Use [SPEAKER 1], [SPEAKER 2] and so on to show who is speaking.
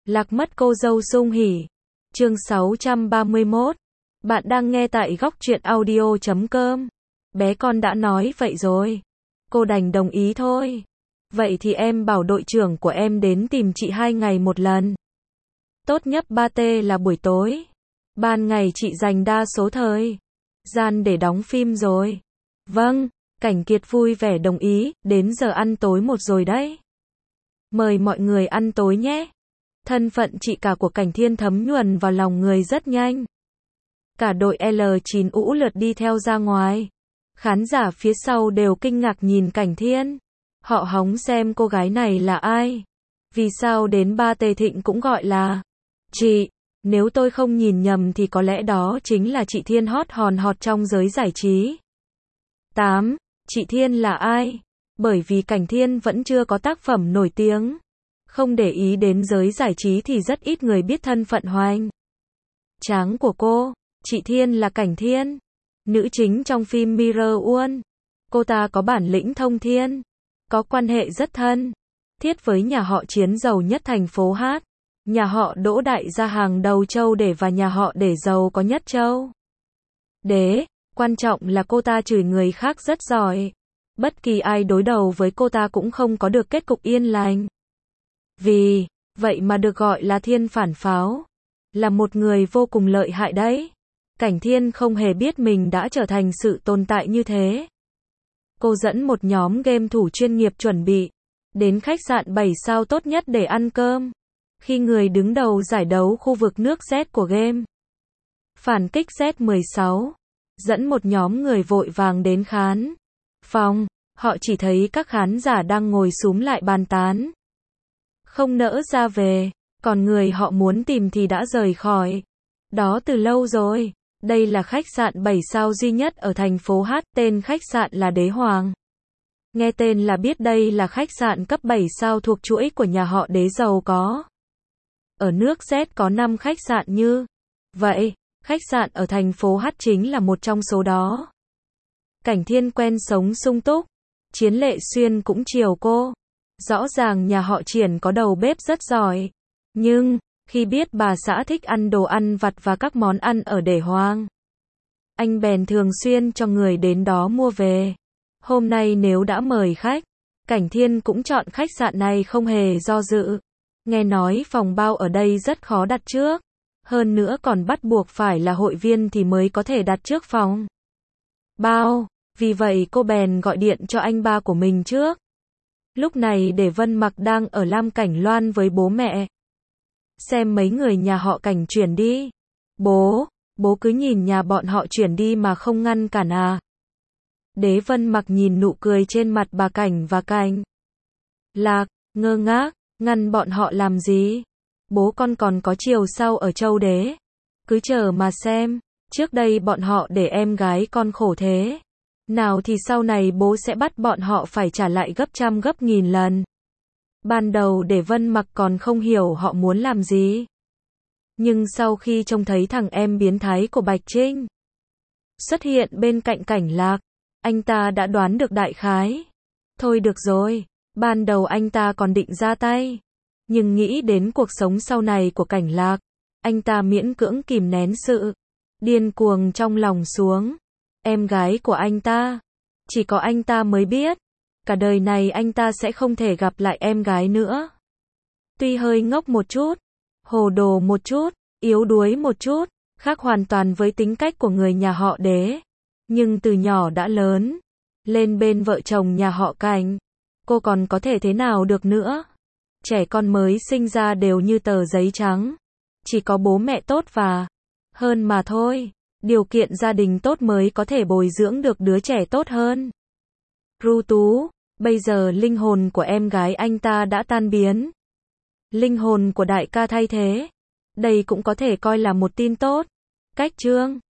[SPEAKER 1] Lạc mất cô dâu sung hỉ. Chương 631. Bạn đang nghe tại góc truyện audio.com. Bé con đã nói vậy rồi. Cô đành đồng ý thôi. Vậy thì em bảo đội trưởng của em đến tìm chị 2 ngày một lần. Tốt nhất 3T là buổi tối. Ban ngày chị dành đa số thời gian để đóng phim rồi. Vâng, Cảnh Kiệt vui vẻ đồng ý, đến giờ ăn tối một rồi đấy. Mời mọi người ăn tối nhé. Thân phận chị cả của Cảnh Thiên thấm nhuần vào lòng người rất nhanh. Cả đội L9 ũ lượt đi theo ra ngoài. Khán giả phía sau đều kinh ngạc nhìn Cảnh Thiên. Họ hóng xem cô gái này là ai. Vì sao đến 3T Thịnh cũng gọi là chị. Nếu tôi không nhìn nhầm thì có lẽ đó chính là chị Thiên hot hòn hot trong giới giải trí. 8. Chị Thiên là ai? Bởi vì Cảnh Thiên vẫn chưa có tác phẩm nổi tiếng. Không để ý đến giới giải trí thì rất ít người biết thân phận hoành tráng của cô. Chị Thiên là Cảnh Thiên, nữ chính trong phim Mirror World. Cô ta có bản lĩnh thông thiên, có quan hệ rất thân thiết với nhà họ Chiến giàu nhất thành phố Hát, nhà họ Đỗ đại gia hàng đầu châu Để và nhà họ Để giàu có nhất châu Đế. Quan trọng là cô ta chửi người khác rất giỏi. Bất kỳ ai đối đầu với cô ta cũng không có được kết cục yên lành. Vì vậy mà được gọi là Thiên phản pháo. Là một người vô cùng lợi hại đấy. Cảnh Thiên không hề biết mình đã trở thành sự tồn tại như thế. Cô dẫn một nhóm game thủ chuyên nghiệp chuẩn bị đến khách sạn 7 sao tốt nhất để ăn cơm. Khi người đứng đầu giải đấu khu vực nước Z của game phản kích Z16 dẫn một nhóm người vội vàng đến khán phòng, họ chỉ thấy các khán giả đang ngồi xúm lại bàn tán, không nỡ ra về, còn người họ muốn tìm thì đã rời khỏi đó từ lâu rồi. Đây là khách sạn 7 sao duy nhất ở thành phố Hát, tên khách sạn là Đế Hoàng. Nghe tên là biết đây là khách sạn cấp 7 sao thuộc chuỗi của nhà họ Đế giàu có. Ở nước Z có 5 khách sạn như vậy, khách sạn ở thành phố Hát chính là một trong số đó. Cảnh Thiên quen sống sung túc, Chiến Lệ Xuyên cũng chiều cô. Rõ ràng nhà họ Triển có đầu bếp rất giỏi, nhưng khi biết bà xã thích ăn đồ ăn vặt và các món ăn ở Đế Hoàng, anh bèn thường xuyên cho người đến đó mua về. Hôm nay nếu đã mời khách, Cảnh Thiên cũng chọn khách sạn này không hề do dự. Nghe nói phòng bao ở đây rất khó đặt trước, hơn nữa còn bắt buộc phải là hội viên thì mới có thể đặt trước phòng bao. Vì vậy cô bèn gọi điện cho anh ba của mình trước. Lúc này Để Vân Mặc đang ở Lam Cảnh Loan với bố mẹ. Xem mấy người nhà họ Cảnh chuyển đi. Bố cứ nhìn nhà bọn họ chuyển đi mà không ngăn cản à? Đế Vân Mặc nhìn nụ cười trên mặt bà Cảnh và Cảnh Lạc, ngơ ngác, ngăn bọn họ làm gì? Bố con còn có chiều sau ở châu Đế. Cứ chờ mà xem, trước đây bọn họ để em gái con khổ thế nào thì sau này bố sẽ bắt bọn họ phải trả lại gấp trăm gấp nghìn lần. Ban đầu Để Vân Mặc còn không hiểu họ muốn làm gì. Nhưng sau khi trông thấy thằng em biến thái của Bạch Trinh xuất hiện bên cạnh Cảnh Lạc, anh ta đã đoán được đại khái. Thôi được rồi, ban đầu anh ta còn định ra tay. Nhưng nghĩ đến cuộc sống sau này của Cảnh Lạc, anh ta miễn cưỡng kìm nén sự điên cuồng trong lòng xuống. Em gái của anh ta, chỉ có anh ta mới biết, cả đời này anh ta sẽ không thể gặp lại em gái nữa. Tuy hơi ngốc một chút, hồ đồ một chút, yếu đuối một chút, khác hoàn toàn với tính cách của người nhà họ Đế. Nhưng từ nhỏ đã lớn lên bên vợ chồng nhà họ Cảnh, cô còn có thể thế nào được nữa. Trẻ con mới sinh ra đều như tờ giấy trắng, chỉ có bố mẹ tốt và hơn mà thôi. Điều kiện gia đình tốt mới có thể bồi dưỡng được đứa trẻ tốt hơn. Ru Tú, bây giờ linh hồn của em gái anh ta đã tan biến. Linh hồn của đại ca thay thế. Đây cũng có thể coi là một tin tốt. Cách chương